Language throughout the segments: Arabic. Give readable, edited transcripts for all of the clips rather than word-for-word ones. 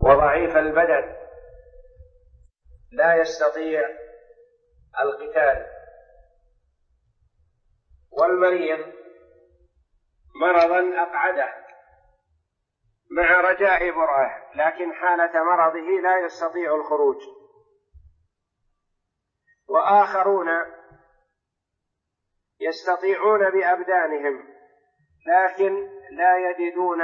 وضعيف البدن لا يستطيع القتال، والمريض مرضا أقعده مع رجاء برأه، لكن حالة مرضه لا يستطيع الخروج. وآخرون يستطيعون بأبدانهم لكن لا يجدون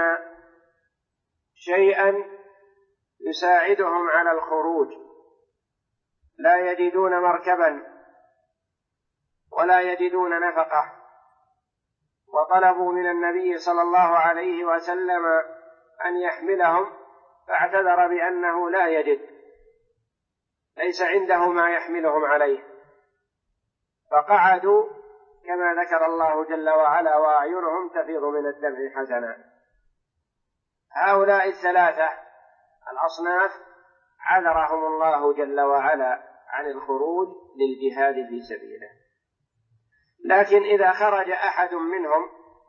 شيئا يساعدهم على الخروج، لا يجدون مركبا ولا يجدون نفقة، وطلبوا من النبي صلى الله عليه وسلم أن يحملهم، فاعتذر بأنه لا يجد، ليس عنده ما يحملهم عليه، فقعدوا كما ذكر الله جل وعلا: وأعينهم تفيض من الدمع حزنا. هؤلاء الثلاثة الأصناف عذرهم الله جل وعلا عن الخروج للجهاد في سبيله. لكن إذا خرج أحد منهم،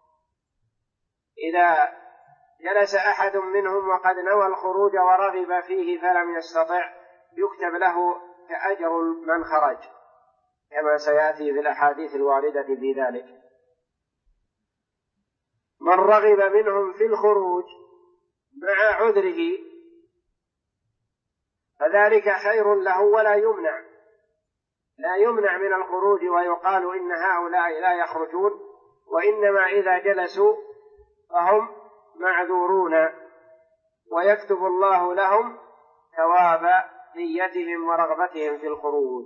إذا جلس أحد منهم وقد نوى الخروج ورغب فيه فلم يستطع، يكتب له كأجر من خرج، كما سيأتي في الأحاديث الواردة في ذلك. من رغب منهم في الخروج مع عذره فذلك خير له، ولا يمنع من الخروج ويقال إن هؤلاء لا يخرجون، وإنما إذا جلسوا فهم معذورون، ويكتب الله لهم ثواب نيتهم ورغبتهم في الخروج.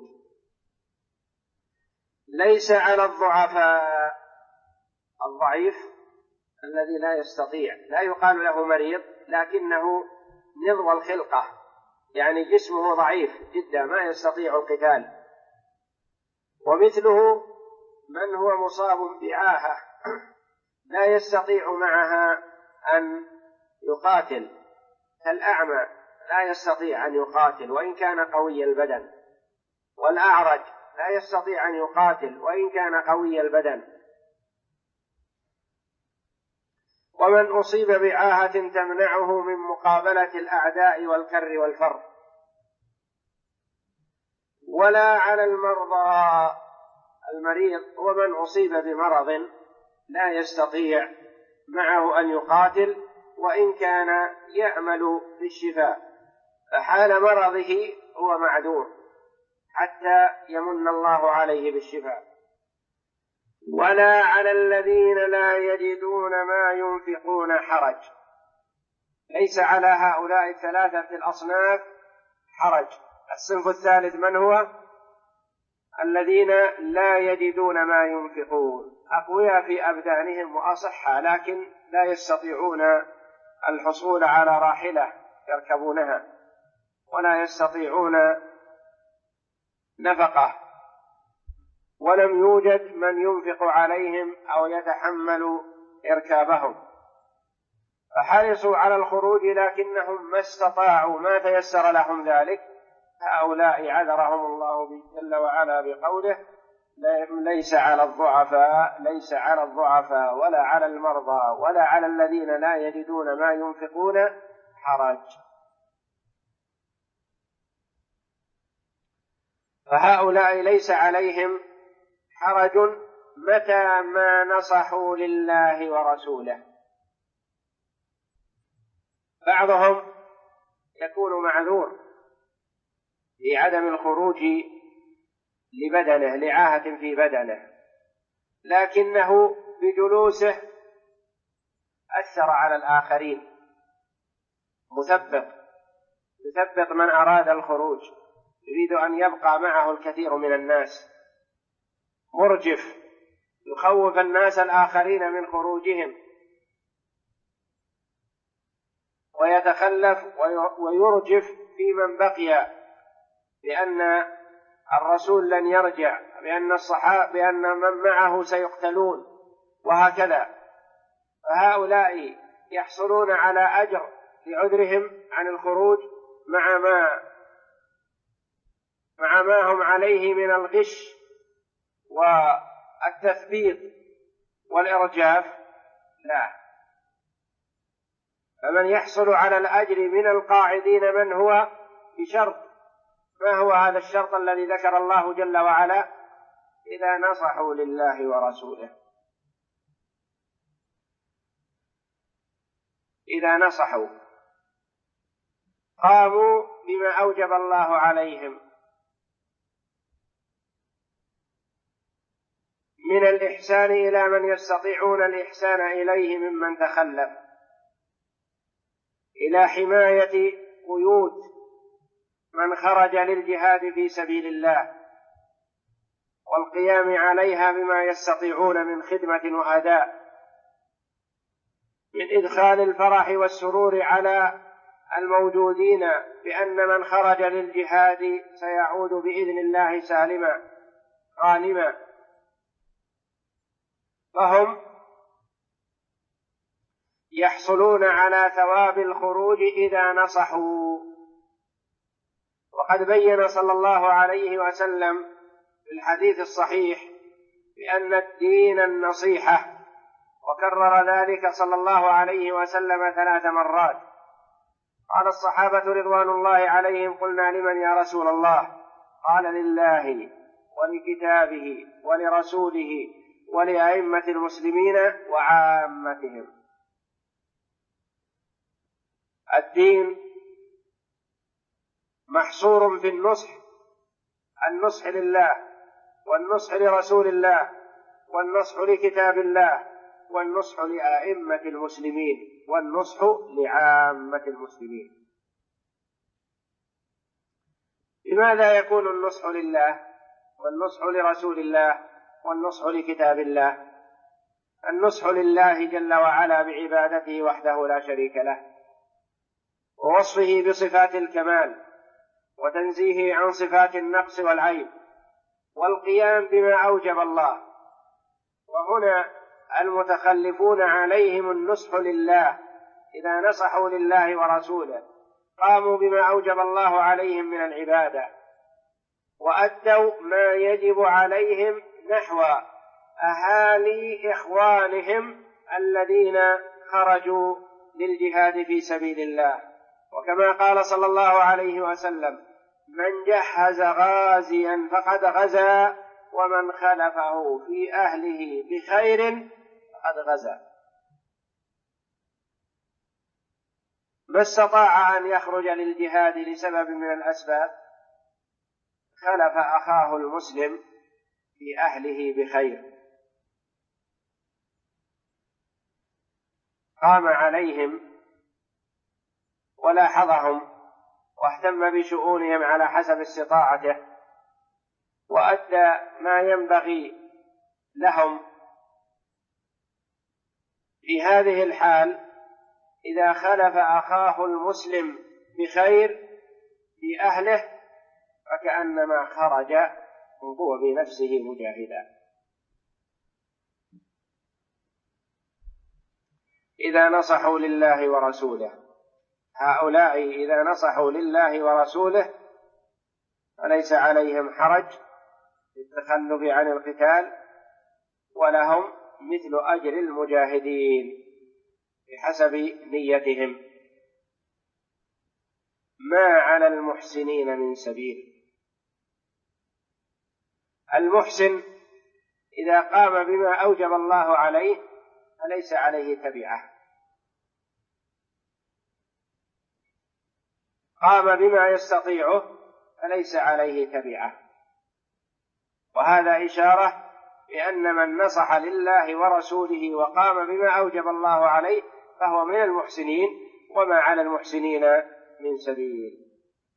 ليس على الضعفاء، الضعيف الذي لا يستطيع، لا يقال له مريض، لكنه نضو الخلقة، يعني جسمه ضعيف جدا ما يستطيع القتال. ومثله من هو مصاب بعاهة لا يستطيع معها أن يقاتل، كالأعمى لا يستطيع أن يقاتل وإن كان قوي البدن، والأعرج لا يستطيع أن يقاتل وإن كان قوي البدن. ومن أصيب بعاهة تمنعه من مقابلة الأعداء والكر والفر. ولا على المرضى، المريض ومن أصيب بمرض لا يستطيع معه أن يقاتل وإن كان يأمل في الشفاء، فحال مرضه هو معذور حتى يمن الله عليه بالشفاء. ولا على الذين لا يجدون ما ينفقون حرج، ليس على هؤلاء الثلاثة الأصناف حرج. الصنف الثالث من هو؟ الذين لا يجدون ما ينفقون، أقوياء في أبدانهم وأصحى، لكن لا يستطيعون الحصول على راحلة يركبونها، ولا يستطيعون نفقة، ولم يوجد من ينفق عليهم أو يتحمل إركابهم، فحرصوا على الخروج لكنهم ما استطاعوا، ما تيسر لهم ذلك. هؤلاء عذرهم الله جل وعلا بقوله: ليس على الضعفاء ولا على المرضى ولا على الذين لا يجدون ما ينفقون حرج. فهؤلاء ليس عليهم حرج متى ما نصحوا لله ورسوله. بعضهم يكون معذور في عدم الخروج لبدنه، لعاهة في بدنه، لكنه بجلوسه أثر على الآخرين، مثبط من أراد الخروج، يريد أن يبقى معه الكثير من الناس، مرجف يخوف الناس الآخرين من خروجهم، ويتخلف ويرجف في من بقي بأن الرسول لن يرجع، بأن من معه سيقتلون، وهكذا. فهؤلاء يحصلون على أجر لعذرهم عن الخروج مع ما هم عليه من الغش والتثبيط والإرجاف، لا، فمن يحصل على الأجر من القاعدين من هو بشرط. ما هو هذا الشرط الذي ذكر الله جل وعلا؟ إذا نصحوا لله ورسوله. إذا نصحوا قاموا بما أوجب الله عليهم من الإحسان إلى من يستطيعون الإحسان إليه ممن تخلف، إلى حماية قيود من خرج للجهاد في سبيل الله والقيام عليها بما يستطيعون من خدمة وأداء، من إدخال الفرح والسرور على الموجودين بأن من خرج للجهاد سيعود بإذن الله سالما غانما، فهم يحصلون على ثواب الخروج إذا نصحوا. وقد بين صلى الله عليه وسلم في الحديث الصحيح بأن الدين النصيحة، وكرر ذلك صلى الله عليه وسلم 3 مرات. قال الصحابة رضوان الله عليهم: قلنا لمن يا رسول الله؟ قال: لله ولكتابه ولرسوله ولأئمة المسلمين وعامتهم. الدين محصور في النصح لله والنصح لرسول الله والنصح لكتاب الله والنصح لأئمة المسلمين والنصح لعامة المسلمين. لماذا يكون النصح لله والنصح لرسول الله والنصح لكتاب الله؟ النصح لله جل وعلا بعبادته وحده لا شريك له، ووصفه بصفات الكمال، وتنزيهه عن صفات النقص والعيب، والقيام بما أوجب الله. وهنا المتخلفون عليهم النصح لله، إذا نصحوا لله ورسوله قاموا بما أوجب الله عليهم من العبادة، وأدوا ما يجب عليهم نحو أهالي إخوانهم الذين خرجوا للجهاد في سبيل الله. وكما قال صلى الله عليه وسلم: من جهز غازيا فقد غزا، ومن خلفه في أهله بخير فقد غزا. ما استطاع أن يخرج للجهاد لسبب من الأسباب خلف أخاه المسلم في أهله بخير، قام عليهم ولاحظهم واهتم بشؤونهم على حسب استطاعته، وأدى ما ينبغي لهم. في هذه الحال إذا خلف أخاه المسلم بخير في أهله فكأنما خرج هو بنفسه مجاهدا. إذا نصحوا لله ورسوله، هؤلاء إذا نصحوا لله ورسوله فليس عليهم حرج في التخلف عن القتال، ولهم مثل أجر المجاهدين بحسب نيتهم. ما على المحسنين من سبيل. المحسن إذا قام بما أوجب الله عليه فليس عليه تبعة، قام بما يستطيعه فليس عليه تبعة. وهذا إشارة بأن من نصح لله ورسوله وقام بما أوجب الله عليه فهو من المحسنين، وما على المحسنين من سبيل.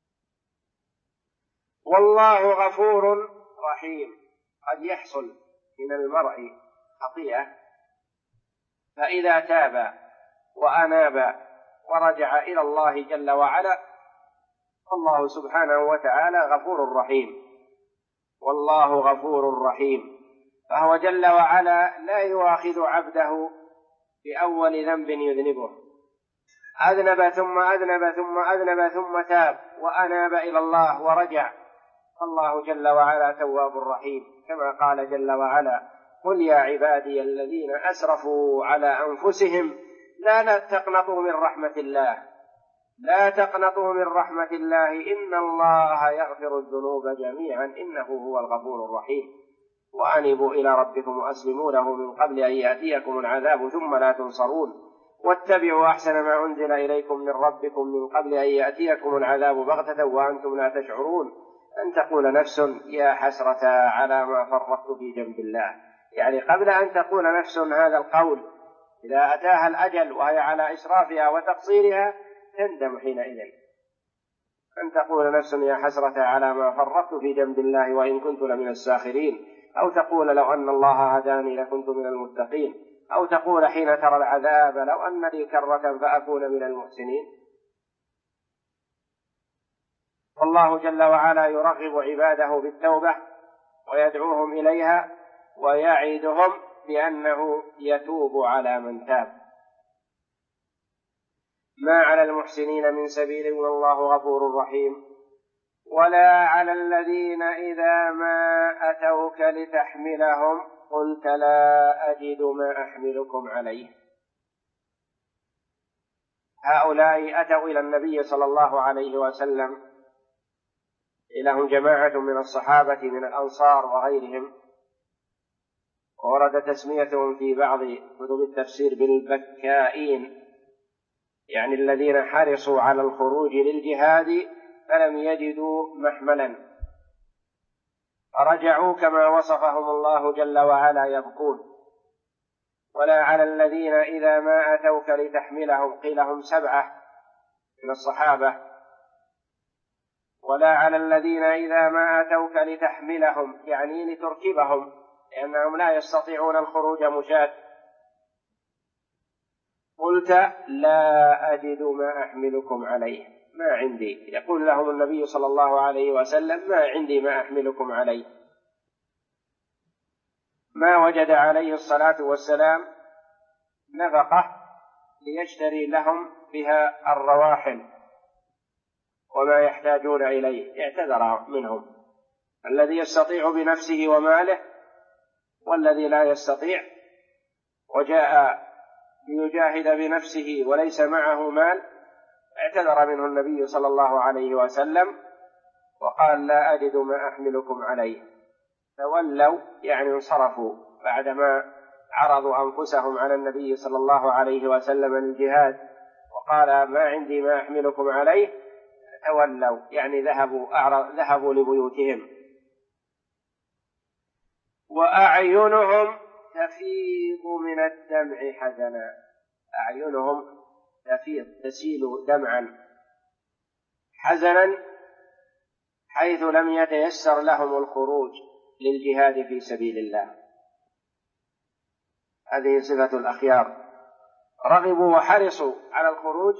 والله غفور رحيم. قد يحصل من المرء خطيئة، فإذا تاب وأناب ورجع إلى الله جل وعلا الله سبحانه وتعالى غفور رحيم. والله غفور رحيم، فهو جل وعلا لا يؤاخذ عبده بأول ذنب يذنبه، أذنب ثم أذنب ثم أذنب ثم تاب وأناب إلى الله ورجع، الله جل وعلا تواب رحيم، كما قال جل وعلا: قل يا عبادي الذين أسرفوا على أنفسهم لا تقنطوا من رحمة الله، لا تقنطوا من رحمة الله، إن الله يغفر الذنوب جميعا إنه هو الغفور الرحيم، وأنيبوا إلى ربكم وأسلموا له من قبل أن يأتيكم العذاب ثم لا تنصرون، واتبعوا أحسن ما أنزل إليكم من ربكم من قبل أن يأتيكم العذاب بغتة وأنتم لا تشعرون، أن تقول نفس يا حسرة على ما فرطت في جنب الله. يعني قبل أن تقول نفس هذا القول إذا أتاها الأجل وهي على إسرافها وتقصيرها تندم حينئذ، أن تقول نفس يا حسرة على ما فرطت في جنب الله وإن كنت لمن الساخرين، أو تقول لو أن الله هداني لكنت من المتقين، أو تقول حين ترى العذاب لو أن لي كرة فأكون من المحسنين. والله جل وعلا يرغب عباده بالتوبة ويدعوهم إليها ويعدهم بأنه يتوب على من تاب. ما على المحسنين من سبيل والله غفور رحيم. ولا على الذين إذا ما أتوك لتحملهم قلت لا أجد ما أحملكم عليه. هؤلاء أتوا إلى النبي صلى الله عليه وسلم، إليهم جماعة من الصحابة من الأنصار وغيرهم، ورد تسميتهم في بعض كتب التفسير بالبكائين، يعني الذين حرصوا على الخروج للجهاد فلم يجدوا محملا فرجعوا كما وصفهم الله جل وعلا يبكون. ولا على الذين إذا ما أتوك لتحملهم، قيل هم 7 من الصحابة. ولا على الذين إذا ما أتوك لتحملهم يعني لتركبهم، لأنهم لا يستطيعون الخروج مشاة، قلت لا أجد ما أحملكم عليه، ما عندي. يقول لهم النبي صلى الله عليه وسلم ما عندي ما أحملكم عليه. ما وجد عليه الصلاة والسلام نفقة ليشتري لهم بها الرواحل وما يحتاجون إليه، اعتذر منهم، الذي يستطيع بنفسه وماله والذي لا يستطيع وجاء ليجاهد بنفسه وليس معه مال، اعتذر منه النبي صلى الله عليه وسلم وقال لا أجد ما أحملكم عليه. تولوا يعني انصرفوا بعدما عرضوا أنفسهم على النبي صلى الله عليه وسلم للجهاد وقال ما عندي ما أحملكم عليه، تولوا يعني ذهبوا لبيوتهم. وأعينهم تفيض من الدمع حزنا، أعينهم تفيض تسيل دمعا حزنا حيث لم يتيسر لهم الخروج للجهاد في سبيل الله. هذه صفة الأخيار، رغبوا وحرصوا على الخروج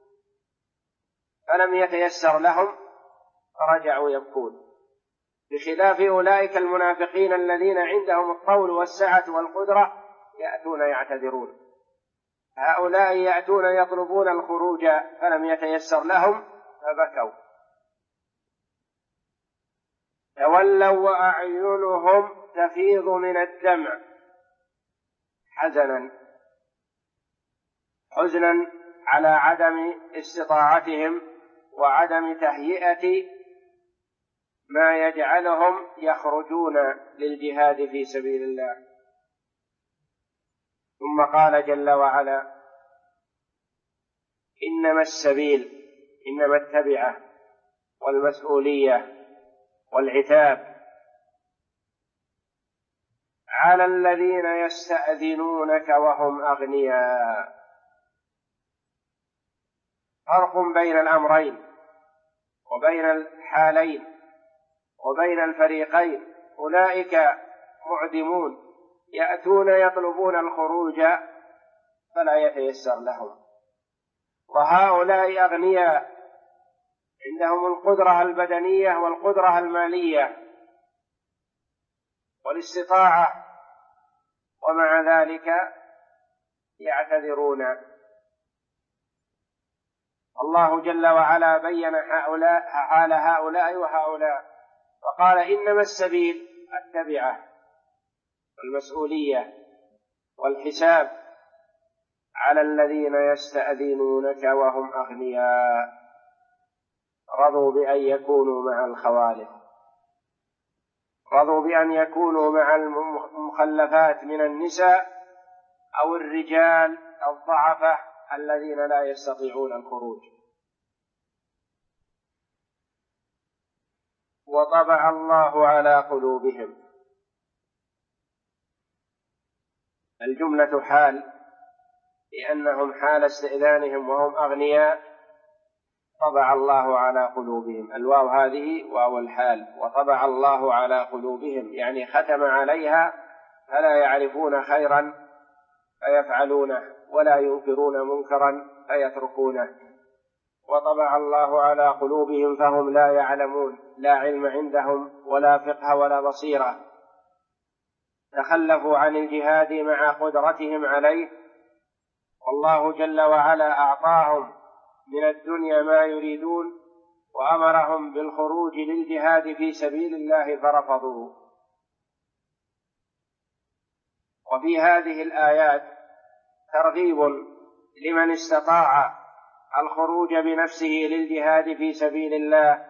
فلم يتيسر لهم فرجعوا يبكون، بخلاف أولئك المنافقين الذين عندهم الطول والسعة والقدرة يأتون يعتذرون. هؤلاء يأتون يطلبون الخروج فلم يتيسر لهم فبكوا. تولوا وأعينهم تفيض من الدمع حزنا على عدم استطاعتهم وعدم تهيئة ما يجعلهم يخرجون للجهاد في سبيل الله. ثم قال جل وعلا إنما السبيل، إنما التبعة والمسؤولية والعتاب على الذين يستأذنونك وهم أغنياء. فرق بين الأمرين وبين الحالين وبين الفريقين. أولئك معدمون يأتون يطلبون الخروج فلا يتيسر لهم، وهؤلاء أغنياء عندهم القدرة البدنية والقدرة المالية والاستطاعة، ومع ذلك يعتذرون. الله جل وعلا بين حال هؤلاء وهؤلاء وقال إنما السبيل التبعة والمسؤولية والحساب على الذين يستأذنونك وهم أغنياء، رضوا بأن يكونوا مع الخوالف، رضوا بأن يكونوا مع المخلفات من النساء أو الرجال الضعفة الذين لا يستطيعون الخروج. وطبع الله على قلوبهم، الجملة حال، لأنهم حال استئذانهم وهم أغنياء طبع الله على قلوبهم. الواو هذه واو الحال، وطبع الله على قلوبهم يعني ختم عليها فلا يعرفون خيرا فيفعلونه ولا ينكرون منكرا فيتركونه. وطبع الله على قلوبهم فهم لا يعلمون، لا علم عندهم ولا فقه ولا بصيرة، تخلفوا عن الجهاد مع قدرتهم عليه، والله جل وعلا أعطاهم من الدنيا ما يريدون وأمرهم بالخروج للجهاد في سبيل الله فرفضوا. وفي هذه الآيات ترغيب لمن استطاع الخروج بنفسه للجهاد في سبيل الله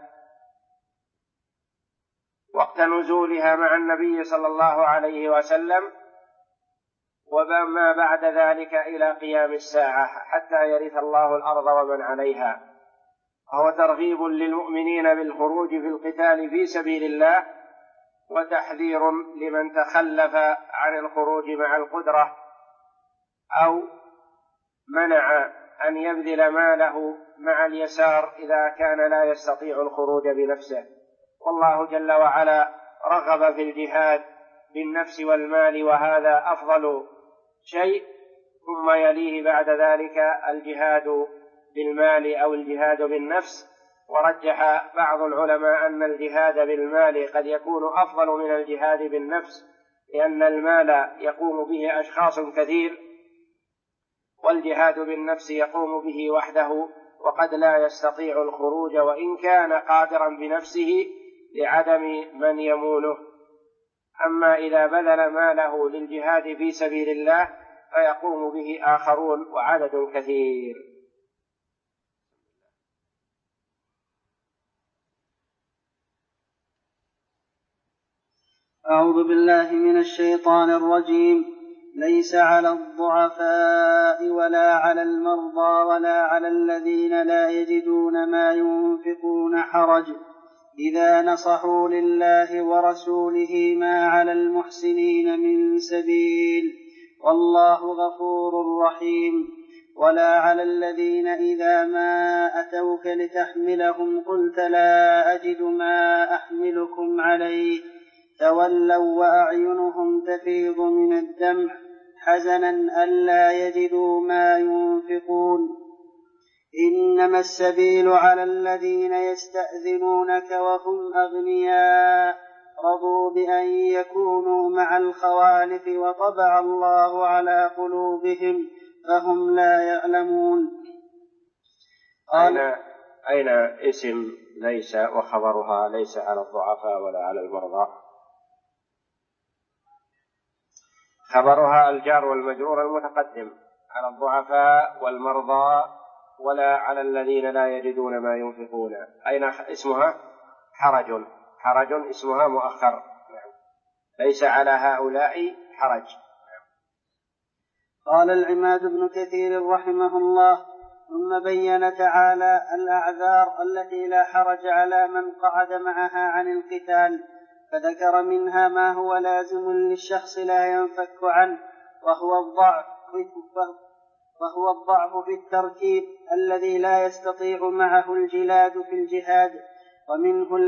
وقت نزولها مع النبي صلى الله عليه وسلم، وما بعد ذلك إلى قيام الساعة حتى يرث الله الأرض ومن عليها. فهو ترغيب للمؤمنين بالخروج في القتال في سبيل الله، وتحذير لمن تخلف عن الخروج مع القدرة أو منع أن يبذل ماله مع اليسار إذا كان لا يستطيع الخروج بنفسه. والله جل وعلا رغب في الجهاد بالنفس والمال، وهذا أفضل شيء، ثم يليه بعد ذلك الجهاد بالمال أو الجهاد بالنفس. ورجح بعض العلماء أن الجهاد بالمال قد يكون أفضل من الجهاد بالنفس، لأن المال يقوم به أشخاص كثير، والجهاد بالنفس يقوم به وحده وقد لا يستطيع الخروج وإن كان قادرا بنفسه لعدم من يمونه. أما إذا بذل ماله للجهاد في سبيل الله فيقوم به آخرون وعدد كثير. أعوذ بالله من الشيطان الرجيم. ليس على الضعفاء ولا على المرضى ولا على الذين لا يجدون ما ينفقون حرج إذا نصحوا لله ورسوله ما على المحسنين من سبيل والله غفور رحيم. ولا على الذين إذا ما أتوك لتحملهم قلت لا أجد ما أحملكم عليه تولوا وأعينهم تفيض من الدمع حزنا ألا يجدوا ما ينفقون. إنما السبيل على الذين يستأذنونك وهم أغنياء رضوا بأن يكونوا مع الخوالف وطبع الله على قلوبهم فهم لا يعلمون. أين اسم ليس وخبرها ليس على الضعفاء ولا على المرضى؟ خبرها الجار والمجرور المتقدم، على الضعفاء والمرضى ولا على الذين لا يجدون ما ينفقون. أين اسمها؟ حرج اسمها مؤخر، ليس على هؤلاء حرج. قال العماد بن كثير رحمه الله: ثم بين تعالى الأعذار التي لا حرج على من قعد معها عن القتال، فذكر منها ما هو لازم للشخص لا ينفك عنه، وهو الضعف في التركيب الذي لا يستطيع معه الجلاد في الجهاد، ومنه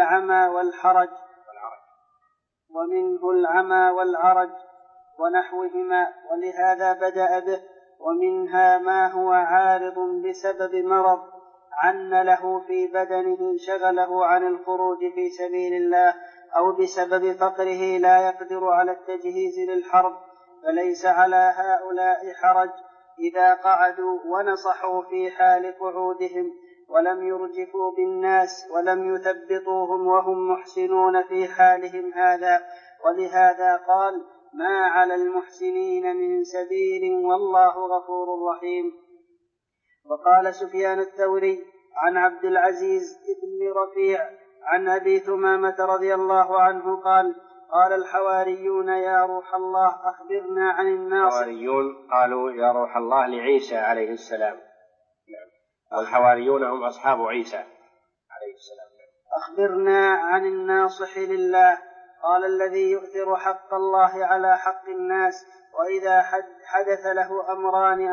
العمى والعرج ونحوهما، ولهذا بدأ به. ومنها ما هو عارض بسبب مرض عن له في بدنه شغله عن الخروج في سبيل الله، أو بسبب فقره لا يقدر على التجهيز للحرب، فليس على هؤلاء حرج إذا قعدوا ونصحوا في حال قعودهم ولم يرجفوا بالناس ولم يثبطوهم وهم محسنون في حالهم هذا. ولهذا قال: ما على المحسنين من سبيل والله غفور رحيم. وقال سفيان الثوري عن عبد العزيز بن رفيع عن أبي ثمامة رضي الله عنه قال قال الحواريون يا روح الله أخبرنا عن الناصح. الحواريون قالوا يا روح الله لعيسى عليه السلام، والحواريون هم أصحاب عيسى عليه السلام. أخبرنا عن الناصح لله. قال الذي يؤثر حق الله على حق الناس، وإذا حدث له أمران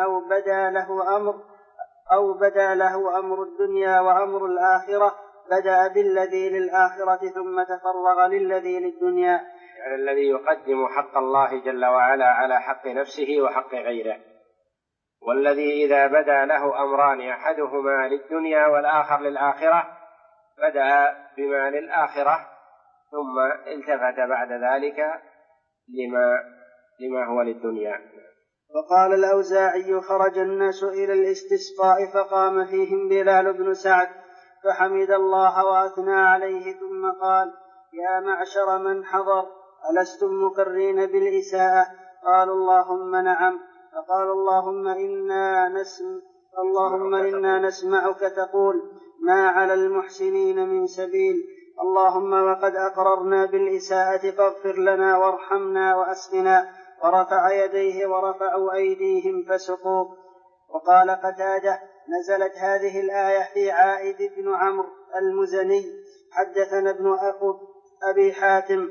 أو بدا له أمر الدنيا وأمر الآخرة بدأ بالذي للآخرة ثم تفرغ للذي للدنيا. يعني الذي يقدم حق الله جل وعلا على حق نفسه وحق غيره، والذي إذا بدا له أمران أحدهما للدنيا والآخر للآخرة بدأ بما للآخرة ثم التفت بعد ذلك لما هو للدنيا. وقال الأوزاعي خرج الناس إلى الاستسقاء فقام فيهم بلال بن سعد فحمد الله وأثنى عليه ثم قال يا معشر من حضر ألستم مقرين بالإساءة؟ قالوا اللهم نعم. فقال اللهم إنا نسمعك تقول ما على المحسنين من سبيل، اللهم وقد أقررنا بالإساءة فاغفر لنا وارحمنا وأسقنا. ورفع يديه ورفعوا أيديهم فسقوا. وقال قتادة نزلت هذه الآية في عائد بن عمرو المزني. حدثنا ابن أبي حاتم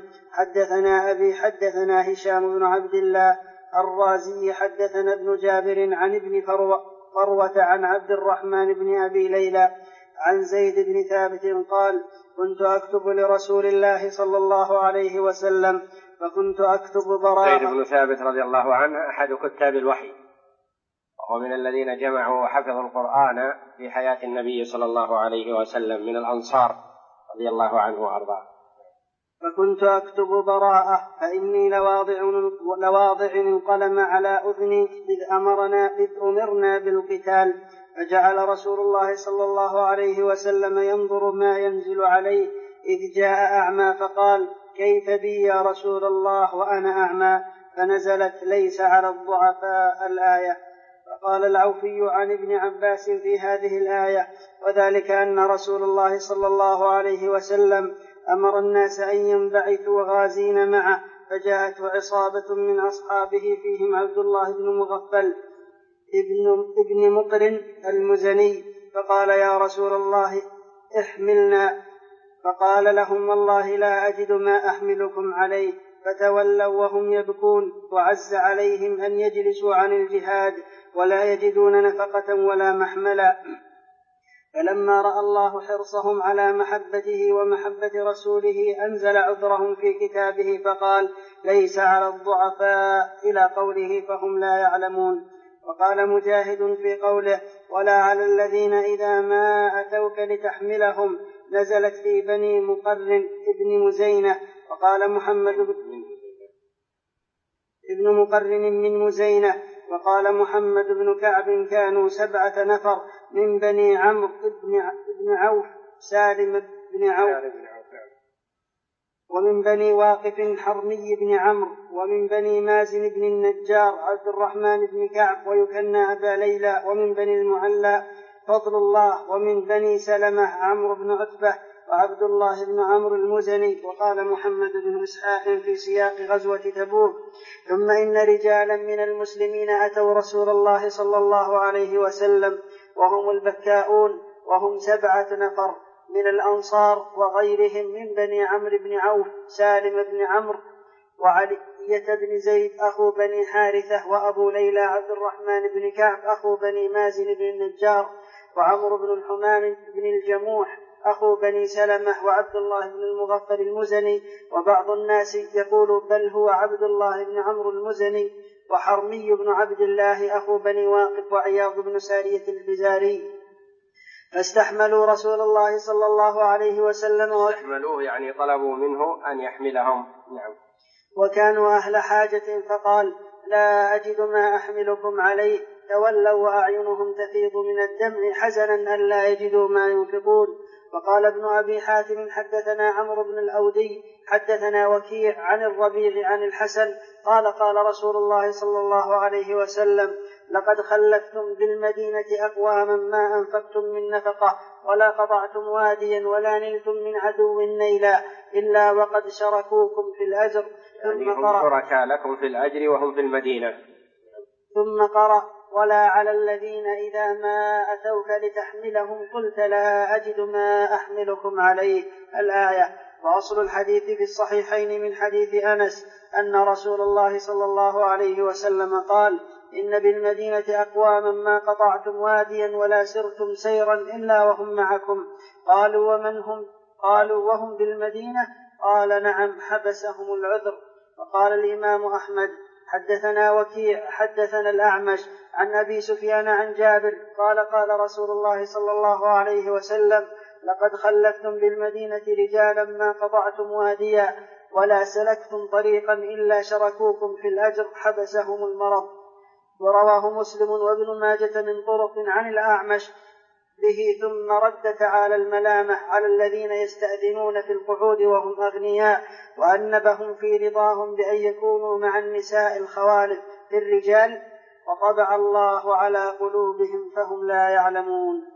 حدثنا هشام بن عبد الله الرازي حدثنا ابن جابر عن ابن فروة عن عبد الرحمن بن أبي ليلى عن زيد بن ثابت قال كنت أكتب لرسول الله صلى الله عليه وسلم فكنت أكتب براءة. زيد بن ثابت رضي الله عنه أحد كتاب الوحي، وهو من الذين جمعوا وحفظوا القرآن في حياة النبي صلى الله عليه وسلم من الأنصار رضي الله عنه وأرضاه. فكنت أكتب براءة فإني لواضع القلم على أذني إذ أمرنا بالقتال، فجعل رسول الله صلى الله عليه وسلم ينظر ما ينزل عليه إذ جاء أعمى فقال كيف بي يا رسول الله وأنا أعمى؟ فنزلت ليس على الضعفاء الآية. فقال العوفي عن ابن عباس في هذه الآية وذلك أن رسول الله صلى الله عليه وسلم أمر الناس أن ينبعثوا غازين معه، فجاءته عصابة من أصحابه فيهم عبد الله بن مغفل ابن مقرن المزني، فقال يا رسول الله احملنا. فقال لهم والله لا أجد ما أحملكم عليه، فتولوا وهم يبكون، وعز عليهم أن يجلسوا عن الجهاد ولا يجدون نفقة ولا محملا. فلما رأى الله حرصهم على محبته ومحبة رسوله أنزل عذرهم في كتابه فقال ليس على الضعفاء إلى قوله فهم لا يعلمون. وقال مجاهد في قوله ولا على الذين إذا ما أتوك لتحملهم نزلت في بني مقرن ابن مزينة. وقال محمد ابن مقرن من مزينة. وقال محمد بن كعب كانوا 7 نفر من بني عمرو بن عوف سالم بن عوف، ومن بني واقف حرمي بن عمرو، ومن بني مازن بن النجار عبد الرحمن بن كعب ويكنى أبا ليلى، ومن بني المعلى فضل الله، ومن بني سلمة عمرو بن عتبة وعبد الله بن عمرو المزني. وقال محمد بن إسحاق في سياق غزوة تبوك ثم إن رجالا من المسلمين أتوا رسول الله صلى الله عليه وسلم وهم البكاؤون، وهم 7 نفر من الأنصار وغيرهم من بني عمرو بن عوف سالم بن عمرو وعلية بن زيد أخو بني حارثة، وأبو ليلى عبد الرحمن بن كعب أخو بني مازن بن النجار، وعمرو بن الحمام بن الجموح أخو بني سلمة، وعبد الله بن المغفل المزني. وبعض الناس يقول بل هو عبد الله بن عمرو المزني، وحرمي بن عبد الله أخو بني واقف، وعياض بن سارية البزاري. فاستحملوا رسول الله صلى الله عليه وسلم استحملوه يعني طلبوا منه أن يحملهم. نعم. وكانوا أهل حاجة فقال لا أجد ما أحملكم عليه. تولوا وأعينهم تفيض من الدمع حزنا أن لا يجدوا ما ينفقون. وقال ابن أبي حاتم حدثنا عمرو بن الأودي حدثنا وكيع عن الربيع عن الحسن قال قال رسول الله صلى الله عليه وسلم لقد خلفتم بالمدينة أقواما ما أنفقتم من نفقة ولا قطعتم واديا ولا نلتم من عدو نيلا إلا وقد شركوكم في الأجر. يعني هم شركاء لكم في الأجر وهم في المدينة. ثم قرأ ولا على الذين إذا ما أتوك لتحملهم قلت لا أجد ما أحملكم عليه الآية. وأصل الحديث في الصحيحين من حديث أنس أن رسول الله صلى الله عليه وسلم قال إن بالمدينة أقواما ما قطعتم واديا ولا سرتم سيرا إلا وهم معكم. قالوا ومن هم؟ قالوا وهم بالمدينة. قال نعم حبسهم العذر. وقال الإمام أحمد حدثنا وكيع حدثنا الأعمش عن أبي سفيان عن جابر قال قال رسول الله صلى الله عليه وسلم لقد خلفتم بالمدينة رجالا ما قطعتم واديا ولا سلكتم طريقا إلا شركوكم في الأجر حبسهم المرض. ورواه مسلم وابن ماجة من طرق عن الأعمش به ثم رد تعالى الملامة على الذين يستأذنون في القعود وهم أغنياء وأنبهم في رضاهم بأن يكونوا مع النساء الخوالف في الرجال وطبع الله على قلوبهم فهم لا يعلمون.